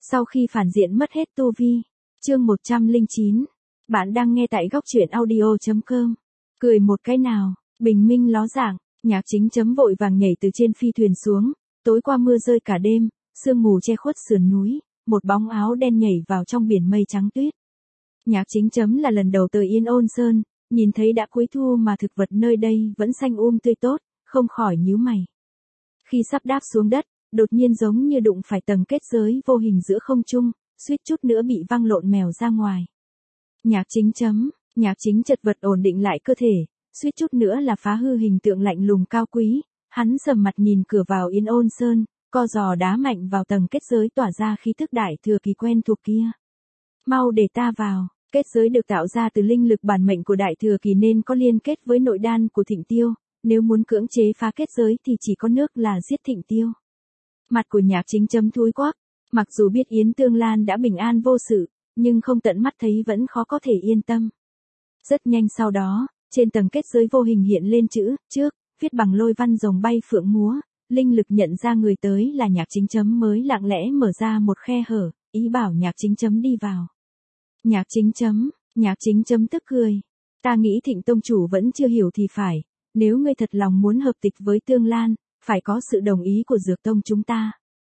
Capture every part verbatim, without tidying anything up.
Sau khi phản diện mất hết tu vi. Chương một trăm lẻ chín. Bạn đang nghe tại góc truyện audio chấm com. Cười một cái nào, bình minh ló dạng, Nhạc Chính chấm vội vàng nhảy từ trên phi thuyền xuống, tối qua mưa rơi cả đêm, sương mù che khuất sườn núi, một bóng áo đen nhảy vào trong biển mây trắng tuyết. Nhạc Chính chấm là lần đầu tới Yên Ôn Sơn, nhìn thấy đã cuối thu mà thực vật nơi đây vẫn xanh um tươi tốt, không khỏi nhíu mày. Khi sắp đáp xuống đất, đột nhiên giống như đụng phải tầng kết giới vô hình giữa không trung, suýt chút nữa bị văng lộn mèo ra ngoài. Nhạc Chính chấm, Nhạc Chính chật vật ổn định lại cơ thể, suýt chút nữa là phá hư hình tượng lạnh lùng cao quý, hắn sầm mặt nhìn cửa vào Yên Ôn Sơn, co giò đá mạnh vào tầng kết giới tỏa ra khí thức đại thừa kỳ quen thuộc kia. Mau để ta vào, kết giới được tạo ra từ linh lực bản mệnh của đại thừa kỳ nên có liên kết với nội đan của Thịnh Tiêu, nếu muốn cưỡng chế phá kết giới thì chỉ có nước là giết Thịnh Tiêu. Mặt của Nhạc Chính chấm thúi quắc, mặc dù biết Yến Tương Lan đã bình an vô sự, nhưng không tận mắt thấy vẫn khó có thể yên tâm. Rất nhanh sau đó, trên tầng kết giới vô hình hiện lên chữ, trước, viết bằng lôi văn rồng bay phượng múa, linh lực nhận ra người tới là Nhạc Chính chấm mới lặng lẽ mở ra một khe hở, ý bảo Nhạc Chính chấm đi vào. Nhạc Chính chấm, Nhạc Chính chấm tức cười. Ta nghĩ Thịnh tông chủ vẫn chưa hiểu thì phải, nếu ngươi thật lòng muốn hợp tịch với Tương Lan, phải có sự đồng ý của Dược Tông chúng ta.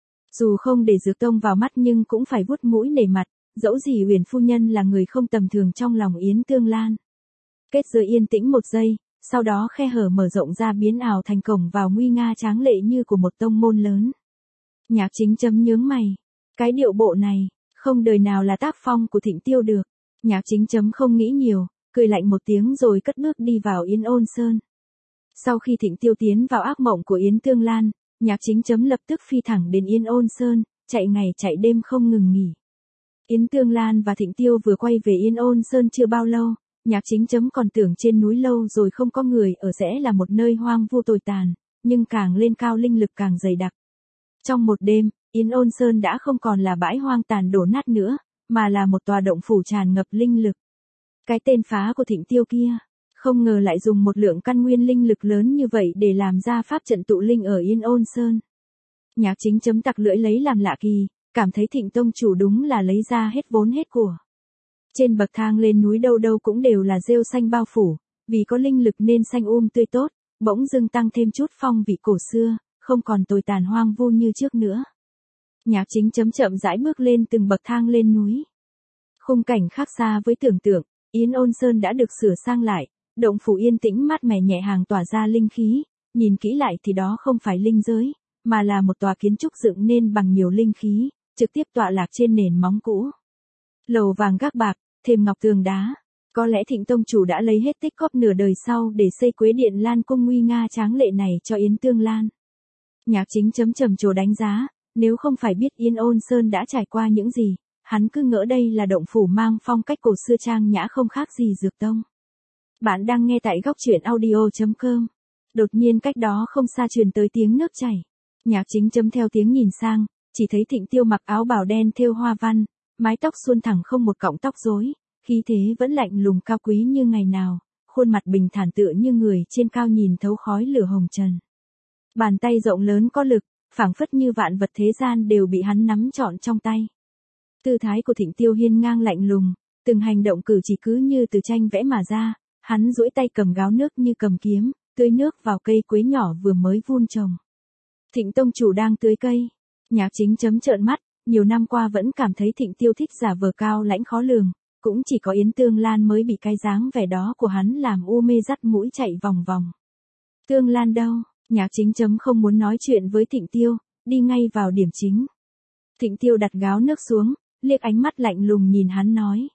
Dù không để Dược Tông vào mắt nhưng cũng phải vuốt mũi nể mặt, dẫu gì Uyển phu nhân là người không tầm thường trong lòng Yến Tương Lan. Kết giới yên tĩnh một giây, sau đó khe hở mở rộng ra biến ảo thành cổng vào nguy nga tráng lệ như của một tông môn lớn. Nhạc Chính chấm nhướng mày, cái điệu bộ này, không đời nào là tác phong của Thịnh Tiêu được. Nhạc Chính chấm không nghĩ nhiều, cười lạnh một tiếng rồi cất bước đi vào Yên Ôn Sơn. Sau khi Thịnh Tiêu tiến vào ác mộng của Yến Tương Lan, Nhạc Chính chấm lập tức phi thẳng đến Yên Ôn Sơn, chạy ngày chạy đêm không ngừng nghỉ. Yến Tương Lan và Thịnh Tiêu vừa quay về Yên Ôn Sơn chưa bao lâu, Nhạc Chính chấm còn tưởng trên núi lâu rồi không có người ở sẽ là một nơi hoang vu tồi tàn, nhưng càng lên cao linh lực càng dày đặc. Trong một đêm, Yên Ôn Sơn đã không còn là bãi hoang tàn đổ nát nữa, mà là một tòa động phủ tràn ngập linh lực. Cái tên phá của Thịnh Tiêu kia, không ngờ lại dùng một lượng căn nguyên linh lực lớn như vậy để làm ra pháp trận tụ linh ở Yên Ôn Sơn. Nhạc Chính chấm tặc lưỡi lấy làm lạ kỳ, cảm thấy Thịnh tông chủ đúng là lấy ra hết vốn hết của. Trên bậc thang lên núi đâu đâu cũng đều là rêu xanh bao phủ, vì có linh lực nên xanh um tươi tốt, bỗng dưng tăng thêm chút phong vị cổ xưa, không còn tồi tàn hoang vu như trước nữa. Nhạc Chính chấm chậm rãi bước lên từng bậc thang lên núi. Khung cảnh khác xa với tưởng tượng, Yên Ôn Sơn đã được sửa sang lại, động phủ yên tĩnh mát mẻ nhẹ hàng tỏa ra linh khí, nhìn kỹ lại thì đó không phải linh giới, mà là một tòa kiến trúc dựng nên bằng nhiều linh khí, trực tiếp tọa lạc trên nền móng cũ. Lầu vàng gác bạc, thềm ngọc tường đá, có lẽ Thịnh tông chủ đã lấy hết tích góp nửa đời sau để xây Quế Điện Lan cung nguy nga tráng lệ này cho Yến Tương Lan. Nhạc Chính chấm trầm trồ đánh giá, nếu không phải biết Yên Ôn Sơn đã trải qua những gì, hắn cứ ngỡ đây là động phủ mang phong cách cổ xưa trang nhã không khác gì Dược Tông. Bạn đang nghe tại góc truyện audio chấm com. Đột nhiên cách đó không xa truyền tới tiếng nước chảy. Nhạc Chính chấm theo tiếng nhìn sang, chỉ thấy Thịnh Tiêu mặc áo bào đen thêu hoa văn, mái tóc suôn thẳng không một cọng tóc rối, khí thế vẫn lạnh lùng cao quý như ngày nào, khuôn mặt bình thản tựa như người trên cao nhìn thấu khói lửa hồng trần. Bàn tay rộng lớn có lực, phảng phất như vạn vật thế gian đều bị hắn nắm trọn trong tay. Tư thái của Thịnh Tiêu hiên ngang lạnh lùng, từng hành động cử chỉ cứ như từ tranh vẽ mà ra, hắn duỗi tay cầm gáo nước như cầm kiếm, tưới nước vào cây quế nhỏ vừa mới vun trồng. Thịnh tông chủ đang tưới cây. Nhạc Chính chấm trợn mắt, nhiều năm qua vẫn cảm thấy Thịnh Tiêu thích giả vờ cao lãnh khó lường, cũng chỉ có Yến Tương Lan mới bị cái dáng vẻ đó của hắn làm u mê dắt mũi chạy vòng vòng. Tương Lan đâu? Nhạc Chính chấm không muốn nói chuyện với Thịnh Tiêu, đi ngay vào điểm chính. Thịnh Tiêu đặt gáo nước xuống, liếc ánh mắt lạnh lùng nhìn hắn nói.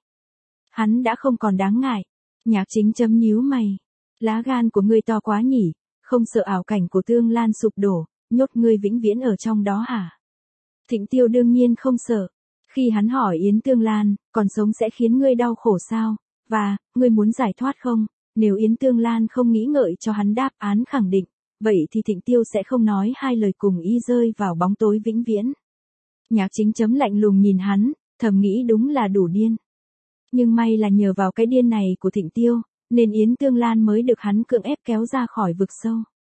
Hắn đã không còn đáng ngại. Nhạc Chính chấm nhíu mày. Lá gan của ngươi to quá nhỉ, không sợ ảo cảnh của Tương Lan sụp đổ, nhốt ngươi vĩnh viễn ở trong đó hả? Thịnh Tiêu đương nhiên không sợ. Khi hắn hỏi Yến Tương Lan, còn sống sẽ khiến ngươi đau khổ sao? Và, ngươi muốn giải thoát không? Nếu Yến Tương Lan không nghĩ ngợi cho hắn đáp án khẳng định, vậy thì Thịnh Tiêu sẽ không nói hai lời cùng y rơi vào bóng tối vĩnh viễn. Nhạc Chính chấm lạnh lùng nhìn hắn, thầm nghĩ đúng là đủ điên. Nhưng may là nhờ vào cái điên này của Thịnh Tiêu, nên Yến Tương Lan mới được hắn cưỡng ép kéo ra khỏi vực sâu.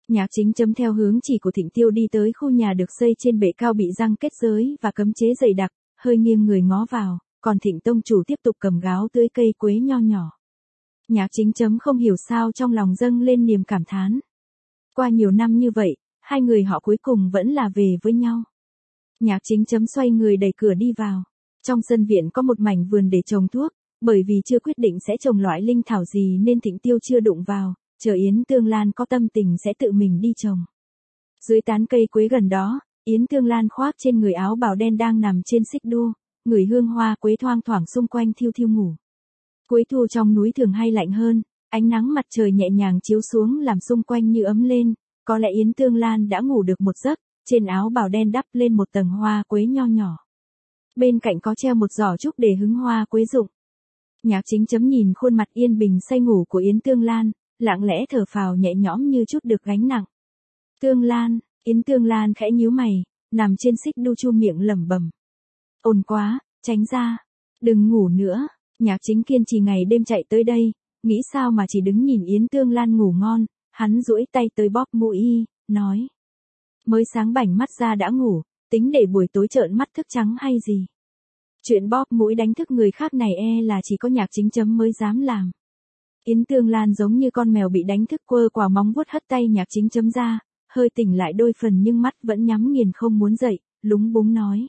Nhạc chính chấm theo hướng chỉ của Thịnh Tiêu đi tới khu nhà được xây trên bệ cao bị răng kết giới và cấm chế dày đặc, hơi nghiêng người ngó vào, còn Thịnh tông chủ tiếp tục cầm gáo tưới cây quế nho nhỏ. Nhạc chính chấm không hiểu sao trong lòng dâng lên niềm cảm thán. Qua nhiều năm như vậy, hai người họ cuối cùng vẫn là về với nhau. Nhạc chính chấm xoay người đẩy cửa đi vào. Trong sân viện có một mảnh vườn để trồng thuốc, bởi vì chưa quyết định sẽ trồng loại linh thảo gì nên Thịnh Tiêu chưa đụng vào, chờ Yến Tương Lan có tâm tình sẽ tự mình đi trồng. Dưới tán cây quế gần đó, Yến Tương Lan khoác trên người áo bào đen đang nằm trên xích đu, ngửi hương hoa quế thoang thoảng xung quanh thiêu thiêu ngủ. Cuối thu trong núi thường hay lạnh hơn, ánh nắng mặt trời nhẹ nhàng chiếu xuống làm xung quanh như ấm lên, có lẽ Yến Tương Lan đã ngủ được một giấc, trên áo bào đen đắp lên một tầng hoa quế nho nhỏ. Bên cạnh có treo một giỏ trúc để hứng hoa quế rụng. Nhạc chính chấm nhìn khuôn mặt yên bình say ngủ của Yến Tương Lan, lặng lẽ thở phào nhẹ nhõm như chút được gánh nặng. Tương Lan, Yến Tương Lan khẽ nhíu mày, nằm trên xích đu chu miệng lẩm bẩm. Ồn quá, tránh ra, đừng ngủ nữa. Nhạc chính kiên trì ngày đêm chạy tới đây, nghĩ sao mà chỉ đứng nhìn Yến Tương Lan ngủ ngon, hắn duỗi tay tới bóp mũi y, nói. Mới sáng bảnh mắt ra đã ngủ, tính để buổi tối trợn mắt thức trắng hay gì. Chuyện bóp mũi đánh thức người khác này e là chỉ có nhạc chính chấm mới dám làm. Yến Tương Lan giống như con mèo bị đánh thức quơ quả móng vuốt hất tay nhạc chính chấm ra, hơi tỉnh lại đôi phần nhưng mắt vẫn nhắm nghiền không muốn dậy, lúng búng nói.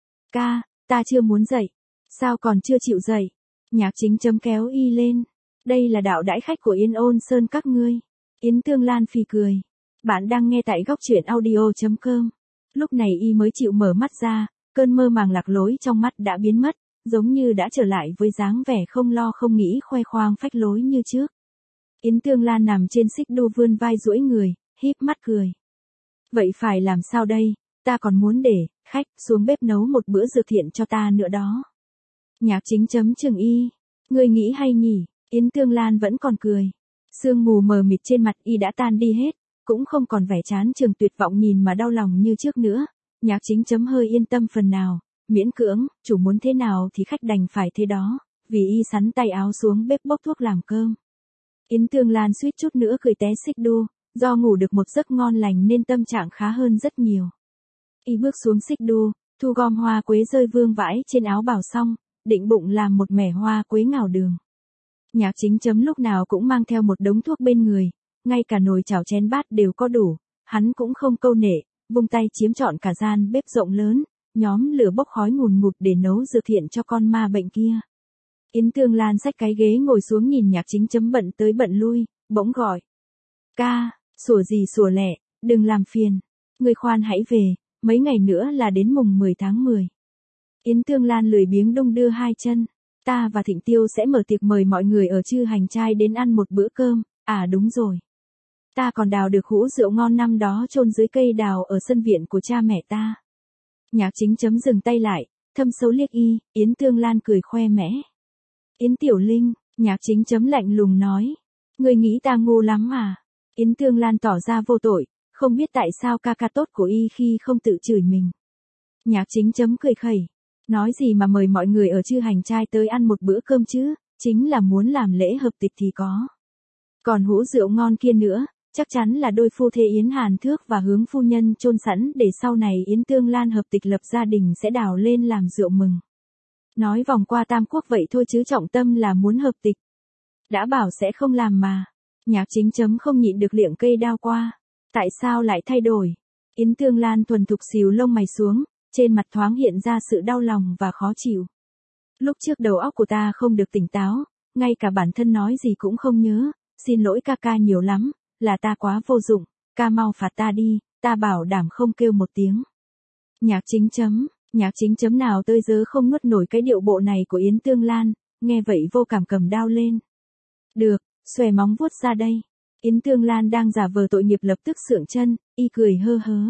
Ca, ta chưa muốn dậy. Sao còn chưa chịu dậy? Nhạc chính chấm kéo y lên. Đây là đạo đãi khách của Yên Ôn Sơn các ngươi. Yến Tương Lan phì cười. Bạn đang nghe tại góc truyện audio chấm com. Lúc này y mới chịu mở mắt ra, cơn mơ màng lạc lối trong mắt đã biến mất, giống như đã trở lại với dáng vẻ không lo không nghĩ khoe khoang phách lối như trước. Yến Tương Lan nằm trên xích đu vươn vai duỗi người, híp mắt cười. Vậy phải làm sao đây, ta còn muốn để khách xuống bếp nấu một bữa dược thiện cho ta nữa đó. Nhạc chính chấm chừng y. Ngươi nghĩ hay nhỉ? Yến Tương Lan vẫn còn cười. Sương mù mờ mịt trên mặt y đã tan đi hết, cũng không còn vẻ chán chường tuyệt vọng nhìn mà đau lòng như trước nữa. Nhạc chính chấm hơi yên tâm phần nào, miễn cưỡng, chủ muốn thế nào thì khách đành phải thế đó, vì y sắn tay áo xuống bếp bốc thuốc làm cơm. Yến Tương Lan suýt chút nữa cười té xích đu, do ngủ được một giấc ngon lành nên tâm trạng khá hơn rất nhiều. Y bước xuống xích đu, thu gom hoa quế rơi vương vãi trên áo bào xong, định bụng làm một mẻ hoa quế ngào đường. Nhạc chính chấm lúc nào cũng mang theo một đống thuốc bên người, ngay cả nồi chảo chén bát đều có đủ, hắn cũng không câu nệ, vung tay chiếm trọn cả gian bếp rộng lớn, nhóm lửa bốc khói ngùn ngụt để nấu dược thiện cho con ma bệnh kia. Yến Tương Lan xách cái ghế ngồi xuống nhìn nhạc chính chấm bận tới bận lui, bỗng gọi. Ca, sủa gì sủa lẹ, đừng làm phiền. Ngươi khoan hãy về, mấy ngày nữa là đến mùng mười tháng mười. Yến Tương Lan lười biếng đung đưa hai chân. Ta và Thịnh Tiêu sẽ mở tiệc mời mọi người ở Chư Hành Trai đến ăn một bữa cơm, à đúng rồi. Ta còn đào được hũ rượu ngon năm đó chôn dưới cây đào ở sân viện của cha mẹ ta. Nhạc chính chấm dừng tay lại, thâm sâu liếc y, Yến Tương Lan cười khoe mẽ. Yến Tiểu Linh, nhạc chính chấm lạnh lùng nói. Ngươi nghĩ ta ngu lắm à? Yến Tương Lan tỏ ra vô tội, không biết tại sao ca ca tốt của y khi không tự chửi mình. Nhạc chính chấm cười khẩy. Nói gì mà mời mọi người ở Chư Hành Trai tới ăn một bữa cơm chứ, chính là muốn làm lễ hợp tịch thì có. Còn hũ rượu ngon kia nữa, chắc chắn là đôi phu thê Yến Hàn Thước và Hướng phu nhân chôn sẵn để sau này Yến Tương Lan hợp tịch lập gia đình sẽ đào lên làm rượu mừng. Nói vòng qua Tam Quốc vậy thôi chứ trọng tâm là muốn hợp tịch. Đã bảo sẽ không làm mà. Nhạc chính chấm không nhịn được liệng cây đao qua. Tại sao lại thay đổi? Yến Tương Lan thuần thục xìu lông mày xuống, trên mặt thoáng hiện ra sự đau lòng và khó chịu. Lúc trước đầu óc của ta không được tỉnh táo, ngay cả bản thân nói gì cũng không nhớ, xin lỗi ca ca nhiều lắm, là ta quá vô dụng, ca mau phạt ta đi, ta bảo đảm không kêu một tiếng. Nhạc chính chấm, nhạc chính chấm nào tơi dớ không nuốt nổi cái điệu bộ này của Yến Tương Lan, nghe vậy vô cảm cầm đao lên. Được, xòe móng vuốt ra đây. Yến Tương Lan đang giả vờ tội nghiệp lập tức sượng chân, y cười hơ hớ.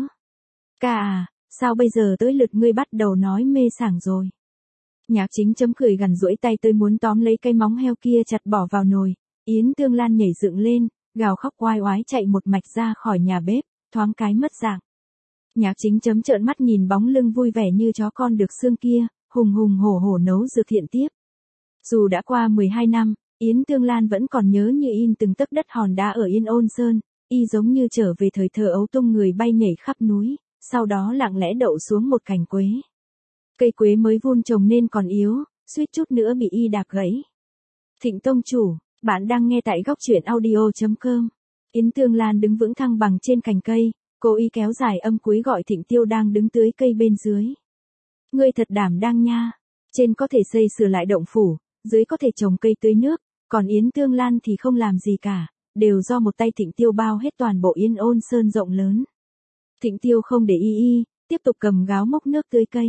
Ca à, sao bây giờ tới lượt ngươi bắt đầu nói mê sảng rồi? Nhạc chính chấm cười gằn duỗi tay tới muốn tóm lấy cây móng heo kia chặt bỏ vào nồi. Yến Tương Lan nhảy dựng lên, gào khóc oai oái chạy một mạch ra khỏi nhà bếp, thoáng cái mất dạng. Nhạc chính chấm trợn mắt nhìn bóng lưng vui vẻ như chó con được xương kia, hùng hùng hổ hổ nấu dược thiện tiếp. Dù đã qua mười hai năm, Yến Tương Lan vẫn còn nhớ như in từng tấc đất hòn đá ở Yên Ôn Sơn, y giống như trở về thời thơ ấu tung người bay nhảy khắp núi, sau đó lặng lẽ đậu xuống một cành quế. Cây quế mới vun trồng nên còn yếu, suýt chút nữa bị y đạp gãy. Thịnh tông chủ, bạn đang nghe tại góc truyện audio chấm com. Yến Tương Lan đứng vững thăng bằng trên cành cây, cô y kéo dài âm cuối gọi Thịnh Tiêu đang đứng tưới cây bên dưới. Ngươi thật đảm đang nha, trên có thể xây sửa lại động phủ, dưới có thể trồng cây tưới nước, còn Yến Tương Lan thì không làm gì cả, đều do một tay Thịnh Tiêu bao hết toàn bộ Yên Ôn Sơn rộng lớn. Thịnh Tiêu không để y y, tiếp tục cầm gáo mốc nước tưới cây.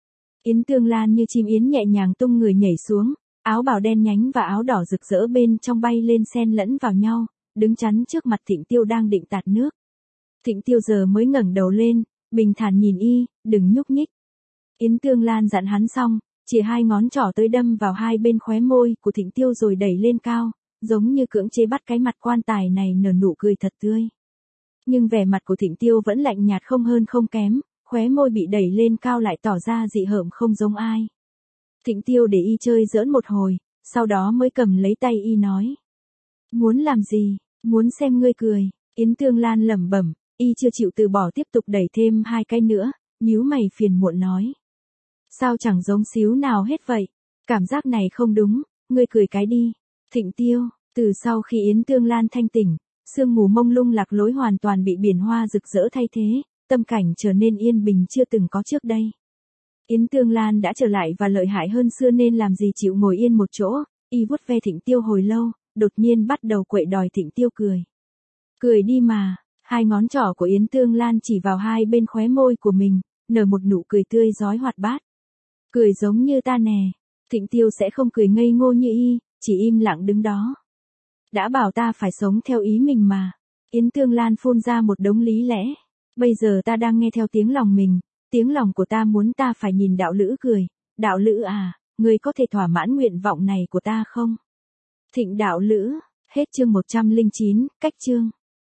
Yến Tương Lan như chim yến nhẹ nhàng tung người nhảy xuống, áo bào đen nhánh và áo đỏ rực rỡ bên trong bay lên xen lẫn vào nhau, đứng chắn trước mặt Thịnh Tiêu đang định tạt nước. Thịnh Tiêu giờ mới ngẩng đầu lên, bình thản nhìn y, đừng nhúc nhích. Yến Tương Lan dặn hắn xong, chỉ hai ngón trỏ tới đâm vào hai bên khóe môi của Thịnh Tiêu rồi đẩy lên cao, giống như cưỡng chế bắt cái mặt quan tài này nở nụ cười thật tươi. Nhưng vẻ mặt của Thịnh Tiêu vẫn lạnh nhạt không hơn không kém, khóe môi bị đẩy lên cao lại tỏ ra dị hợm không giống ai. Thịnh Tiêu để y chơi giỡn một hồi, sau đó mới cầm lấy tay y nói. Muốn làm gì, muốn xem ngươi cười. Yến Tương Lan lẩm bẩm, y chưa chịu từ bỏ tiếp tục đẩy thêm hai cái nữa, nhíu mày phiền muộn nói. Sao chẳng giống xíu nào hết vậy, cảm giác này không đúng, ngươi cười cái đi. Thịnh Tiêu, từ sau khi Yến Tương Lan thanh tỉnh, sương mù mông lung lạc lối hoàn toàn bị biển hoa rực rỡ thay thế, tâm cảnh trở nên yên bình chưa từng có trước đây. Yến Tương Lan đã trở lại và lợi hại hơn xưa nên làm gì chịu ngồi yên một chỗ, y vuốt ve Thịnh Tiêu hồi lâu, đột nhiên bắt đầu quậy đòi Thịnh Tiêu cười. Cười đi mà, hai ngón trỏ của Yến Tương Lan chỉ vào hai bên khóe môi của mình, nở một nụ cười tươi rói hoạt bát. Cười giống như ta nè. Thịnh Tiêu sẽ không cười ngây ngô như y, chỉ im lặng đứng đó. Đã bảo ta phải sống theo ý mình mà. Yến Tương Lan phun ra một đống lý lẽ. Bây giờ ta đang nghe theo tiếng lòng mình, tiếng lòng của ta muốn ta phải nhìn đạo lữ cười. Đạo lữ à, ngươi có thể thỏa mãn nguyện vọng này của ta không? Thịnh đạo lữ, hết chương một trăm lẻ chín, cách chương.